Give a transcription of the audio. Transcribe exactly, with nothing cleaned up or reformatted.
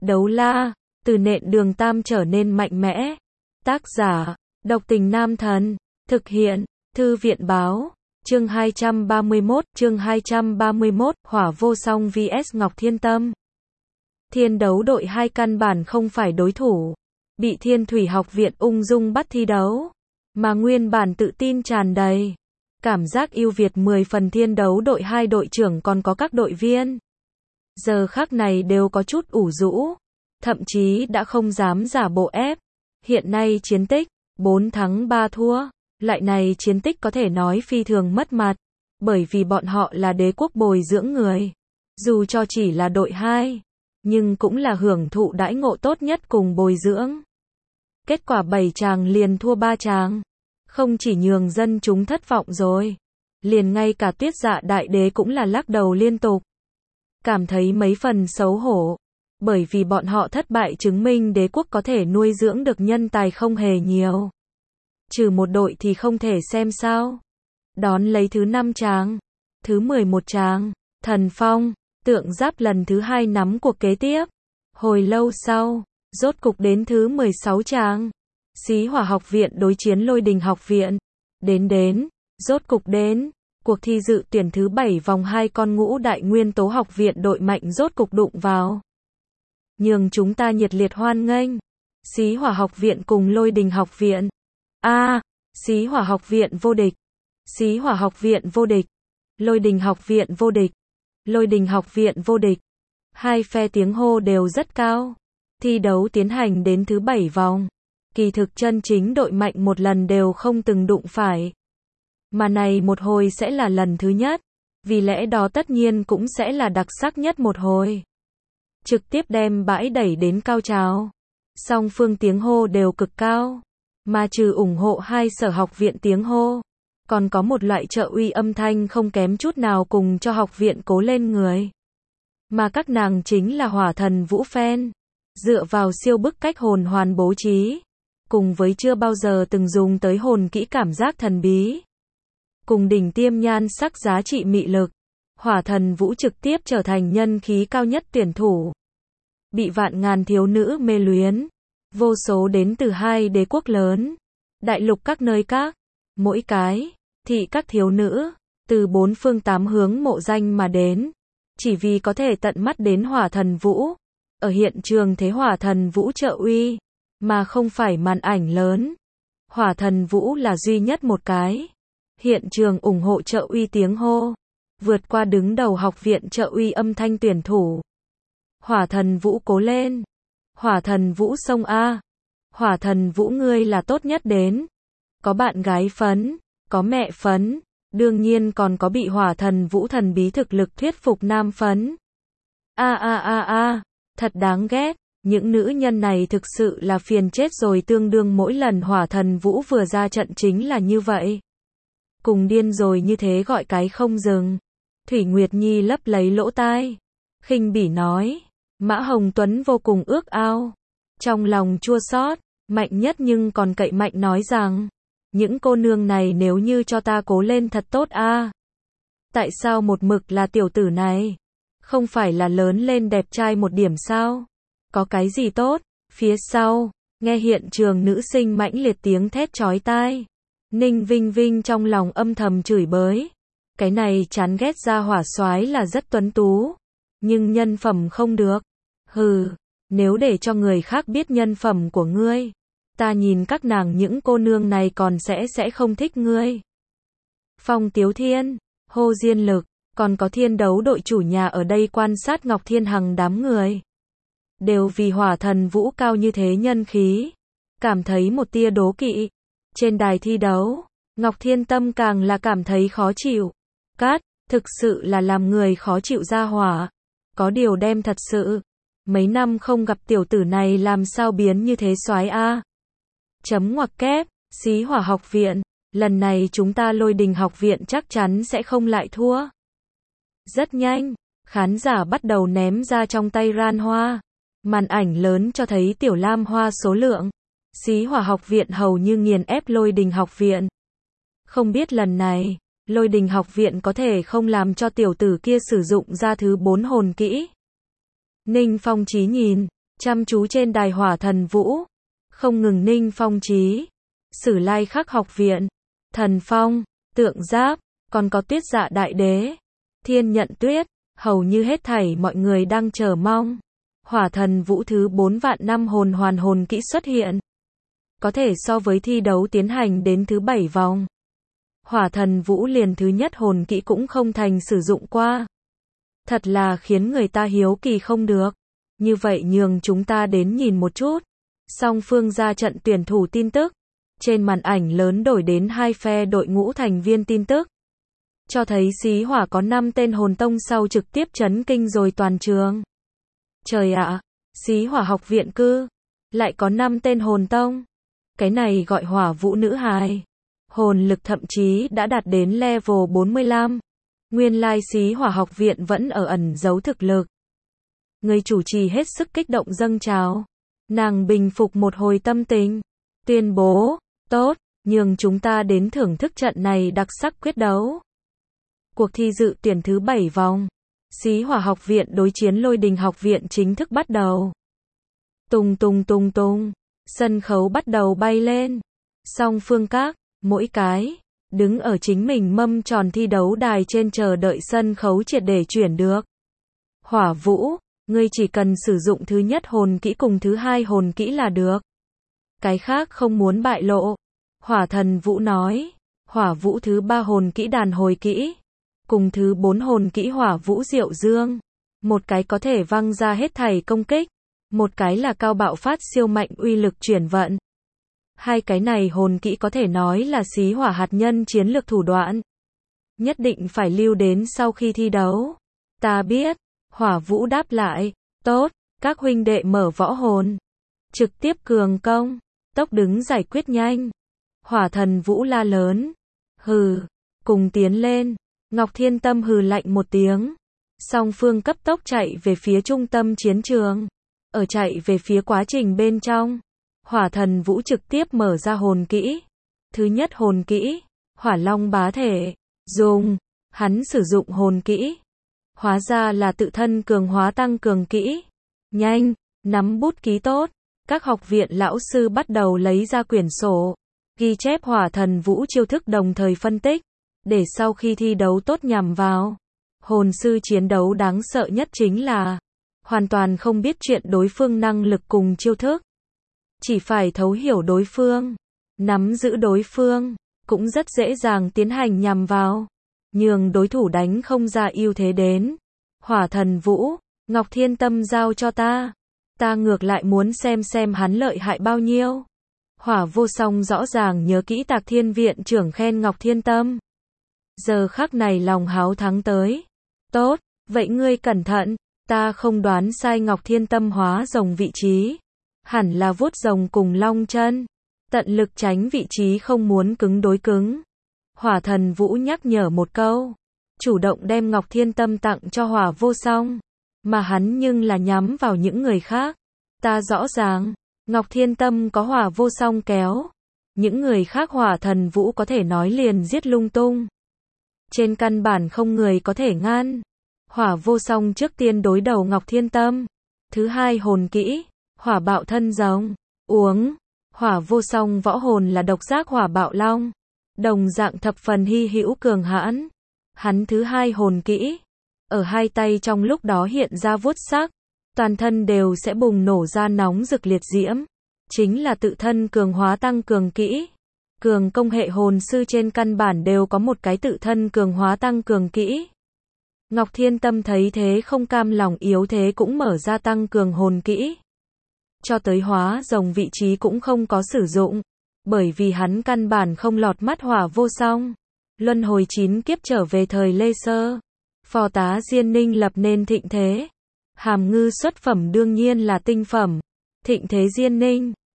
Đấu la, từ nện đường tam trở nên mạnh mẽ. Tác giả, Độc Tình Nam Thần. Thực hiện, Thư viện báo. Chương hai trăm ba mươi mốt, chương hai trăm ba mươi mốt, Hỏa Vô Song vs Ngọc Thiên Tâm. Thiên đấu đội hai căn bản không phải đối thủ. Bị Thiên Thủy Học viện ung dung bắt thi đấu. Mà nguyên bản tự tin tràn đầy. Cảm giác ưu việt mười phần thiên đấu đội hai đội trưởng còn có các đội viên. Giờ khắc này đều có chút ủ rũ. Thậm chí đã không dám giả bộ ép. Hiện nay chiến tích, bốn thắng ba thua. Loại này chiến tích có thể nói phi thường mất mặt. Bởi vì bọn họ là đế quốc bồi dưỡng người. Dù cho chỉ là đội hai. Nhưng cũng là hưởng thụ đãi ngộ tốt nhất cùng bồi dưỡng. Kết quả bảy chàng liền thua ba chàng. Không chỉ nhường dân chúng thất vọng rồi. Liền ngay cả Tuyết Dạ Đại Đế cũng là lắc đầu liên tục. Cảm thấy mấy phần xấu hổ. Bởi vì bọn họ thất bại chứng minh đế quốc có thể nuôi dưỡng được nhân tài không hề nhiều. Trừ một đội thì không thể xem sao. Đón lấy thứ năm chàng. Thứ mười một chàng. Thần Phong. Tượng Giáp lần thứ hai nắm cuộc kế tiếp. Hồi lâu sau. Rốt cục đến thứ mười sáu chàng. Xí Hỏa Học viện đối chiến Lôi Đình Học viện. Đến đến. Rốt cục đến. Cuộc thi dự tuyển thứ bảy vòng hai con ngũ đại nguyên tố học viện đội mạnh rốt cục đụng vào. Nhường chúng ta nhiệt liệt hoan nghênh. Xí Hỏa Học viện cùng Lôi Đình Học viện. A, à, Xí Hỏa Học viện vô địch. Xí Hỏa Học viện vô địch. Lôi Đình Học viện vô địch. Lôi Đình Học viện vô địch. Hai phe tiếng hô đều rất cao. Thi đấu tiến hành đến thứ bảy vòng. Kỳ thực chân chính đội mạnh một lần đều không từng đụng phải. Mà này một hồi sẽ là lần thứ nhất. Vì lẽ đó tất nhiên cũng sẽ là đặc sắc nhất một hồi. Trực tiếp đem bãi đẩy đến cao trào. Song phương tiếng hô đều cực cao. Mà trừ ủng hộ hai sở học viện tiếng hô. Còn có một loại trợ uy âm thanh không kém chút nào cùng cho học viện cố lên người. Mà các nàng chính là Hỏa Thần Vũ Phen. Dựa vào siêu bức cách hồn hoàn bố trí. Cùng với chưa bao giờ từng dùng tới hồn kỹ cảm giác thần bí. Cùng đỉnh tiêm nhan sắc giá trị mị lực. Hỏa Thần Vũ trực tiếp trở thành nhân khí cao nhất tuyển thủ. Bị vạn ngàn thiếu nữ mê luyến. Vô số đến từ hai đế quốc lớn. Đại lục các nơi các. Mỗi cái. Thị các thiếu nữ. Từ bốn phương tám hướng mộ danh mà đến. Chỉ vì có thể tận mắt đến Hỏa Thần Vũ. Ở hiện trường thế Hỏa Thần Vũ trợ uy. Mà không phải màn ảnh lớn. Hỏa Thần Vũ là duy nhất một cái. Hiện trường ủng hộ trợ uy tiếng hô. Vượt qua đứng đầu học viện trợ uy âm thanh tuyển thủ. Hỏa Thần Vũ cố lên. Hỏa Thần Vũ sông A. Hỏa Thần Vũ ngươi là tốt nhất đến. Có bạn gái phấn. Có mẹ phấn. Đương nhiên còn có bị Hỏa Thần Vũ thần bí thực lực thuyết phục nam phấn. A a a a. Thật đáng ghét. Những nữ nhân này thực sự là phiền chết rồi, tương đương mỗi lần Hỏa Thần Vũ vừa ra trận chính là như vậy. Cùng điên rồi như thế gọi cái không dừng. Thủy Nguyệt Nhi lấp lấy lỗ tai. Khinh bỉ nói. Mã Hồng Tuấn vô cùng ước ao. Trong lòng chua xót, mạnh nhất nhưng còn cậy mạnh nói rằng. Những cô nương này nếu như cho ta cố lên thật tốt a. À. Tại sao một mực là tiểu tử này? Không phải là lớn lên đẹp trai một điểm sao? Có cái gì tốt? Phía sau, nghe hiện trường nữ sinh mãnh liệt tiếng thét chói tai. Ninh Vinh Vinh trong lòng âm thầm chửi bới. Cái này chán ghét ra hỏa soái là rất tuấn tú. Nhưng nhân phẩm không được. Hừ, nếu để cho người khác biết nhân phẩm của ngươi. Ta nhìn các nàng những cô nương này còn sẽ sẽ không thích ngươi. Phong Tiếu Thiên, Hồ Diên Lực, còn có thiên đấu đội chủ nhà ở đây quan sát Ngọc Thiên Hằng đám người. Đều vì Hỏa Thần Vũ cao như thế nhân khí. Cảm thấy một tia đố kỵ. Trên đài thi đấu, Ngọc Thiên Tâm càng là cảm thấy khó chịu. Cát, thực sự là làm người khó chịu ra hỏa. Có điều đem thật sự. Mấy năm không gặp tiểu tử này làm sao biến như thế soái a. Chấm ngoặc kép, Xí Hỏa Học viện. Lần này chúng ta Lôi Đình Học viện chắc chắn sẽ không lại thua. Rất nhanh, khán giả bắt đầu ném ra trong tay ran hoa. Màn ảnh lớn cho thấy tiểu lam hoa số lượng. Xí Hỏa Học viện hầu như nghiền ép Lôi Đình Học viện. Không biết lần này, Lôi Đình Học viện có thể không làm cho tiểu tử kia sử dụng ra thứ bốn hồn kỹ. Ninh Phong Chí nhìn, chăm chú trên đài Hỏa Thần Vũ, không ngừng Ninh Phong Chí, Sử Lai Khắc học viện, Thần Phong, Tượng Giáp, còn có Tuyết Dạ Đại Đế, Thiên Nhận Tuyết, hầu như hết thảy mọi người đang chờ mong. Hỏa Thần Vũ thứ bốn vạn năm hồn hoàn hồn kỹ xuất hiện. Có thể so với thi đấu tiến hành đến thứ bảy vòng. Hỏa Thần Vũ liền thứ nhất hồn kỹ cũng không thành sử dụng qua. Thật là khiến người ta hiếu kỳ không được. Như vậy nhường chúng ta đến nhìn một chút. Song phương ra trận tuyển thủ tin tức. Trên màn ảnh lớn đổi đến hai phe đội ngũ thành viên tin tức. Cho thấy Xí Hỏa có năm tên hồn tông sau trực tiếp chấn kinh rồi toàn trường. Trời ạ, Xí Hỏa học viện cư, lại có năm tên hồn tông. Cái này gọi Hỏa Vũ nữ hài. Hồn lực thậm chí đã đạt đến level bốn mươi lăm. Nguyên lai Xí Hỏa học viện vẫn ở ẩn giấu thực lực. Người chủ trì hết sức kích động dâng trào. Nàng bình phục một hồi tâm tình. Tuyên bố, tốt, nhường chúng ta đến thưởng thức trận này đặc sắc quyết đấu. Cuộc thi dự tuyển thứ bảy vòng. Xí Hỏa học viện đối chiến Lôi Đình học viện chính thức bắt đầu. Tung tung tung tung. Sân khấu bắt đầu bay lên. Song phương các, mỗi cái, đứng ở chính mình mâm tròn thi đấu đài trên chờ đợi sân khấu triệt để chuyển được. Hỏa Vũ, ngươi chỉ cần sử dụng thứ nhất hồn kỹ cùng thứ hai hồn kỹ là được. Cái khác không muốn bại lộ. Hỏa Thần Vũ nói. Hỏa Vũ thứ ba hồn kỹ đàn hồi kỹ. Cùng thứ bốn hồn kỹ Hỏa Vũ Diệu Dương. Một cái có thể văng ra hết thảy công kích. Một cái là cao bạo phát siêu mạnh uy lực chuyển vận. Hai cái này hồn kỹ có thể nói là Xí Hỏa hạt nhân chiến lược thủ đoạn. Nhất định phải lưu đến sau khi thi đấu. Ta biết. Hỏa Vũ đáp lại. Tốt, các huynh đệ mở võ hồn. Trực tiếp cường công. Tốc đứng giải quyết nhanh. Hỏa Thần Vũ la lớn. Hừ, cùng tiến lên. Ngọc Thiên Tâm hừ lạnh một tiếng. Song phương cấp tốc chạy về phía trung tâm chiến trường. Ở chạy về phía quá trình bên trong. Hỏa Thần Vũ trực tiếp mở ra hồn kỹ. Thứ nhất hồn kỹ. Hỏa Long bá thể. Dùng. Hắn sử dụng hồn kỹ. Hóa ra là tự thân cường hóa tăng cường kỹ. Nhanh. Nắm bút ký tốt. Các học viện lão sư bắt đầu lấy ra quyển sổ. Ghi chép Hỏa Thần Vũ chiêu thức đồng thời phân tích. Để sau khi thi đấu tốt nhằm vào. Hồn sư chiến đấu đáng sợ nhất chính là hoàn toàn không biết chuyện đối phương năng lực cùng chiêu thức. Chỉ phải thấu hiểu đối phương, nắm giữ đối phương, cũng rất dễ dàng tiến hành nhằm vào. Nhường đối thủ đánh không ra ưu thế đến. Hỏa Thần Vũ, Ngọc Thiên Tâm giao cho ta. Ta ngược lại muốn xem xem hắn lợi hại bao nhiêu. Hỏa Vô Song rõ ràng nhớ kỹ Tạc Thiên viện trưởng khen Ngọc Thiên Tâm. Giờ khắc này lòng háo thắng tới. Tốt, vậy ngươi cẩn thận, ta không đoán sai Ngọc Thiên Tâm hóa rồng vị trí. Hẳn là vuốt rồng cùng long chân. Tận lực tránh vị trí không muốn cứng đối cứng. Hỏa Thần Vũ nhắc nhở một câu. Chủ động đem Ngọc Thiên Tâm tặng cho Hỏa Vô Song. Mà hắn nhưng là nhắm vào những người khác. Ta rõ ràng, Ngọc Thiên Tâm có Hỏa Vô Song kéo. Những người khác Hỏa Thần Vũ có thể nói liền giết lung tung. Trên căn bản không người có thể ngăn. Hỏa Vô Song trước tiên đối đầu Ngọc Thiên Tâm. Thứ hai hồn kỹ, Hỏa Bạo Thân Rồng. Uống. Hỏa Vô Song võ hồn là độc giác Hỏa Bạo Long. Đồng dạng thập phần hy hữu cường hãn. Hắn thứ hai hồn kỹ. Ở hai tay trong lúc đó hiện ra vuốt sắc. Toàn thân đều sẽ bùng nổ ra nóng rực liệt diễm. Chính là tự thân cường hóa tăng cường kỹ. Cường công hệ hồn sư trên căn bản đều có một cái tự thân cường hóa tăng cường kỹ. Ngọc Thiên Tâm thấy thế không cam lòng yếu thế cũng mở ra tăng cường hồn kỹ. Cho tới hóa rồng vị trí cũng không có sử dụng. Bởi vì hắn căn bản không lọt mắt Hỏa Vô Song. Luân hồi chín kiếp trở về thời Lê Sơ. Phò tá Diên Ninh lập nên thịnh thế. Hàm ngư xuất phẩm đương nhiên là tinh phẩm. Thịnh thế Diên Ninh.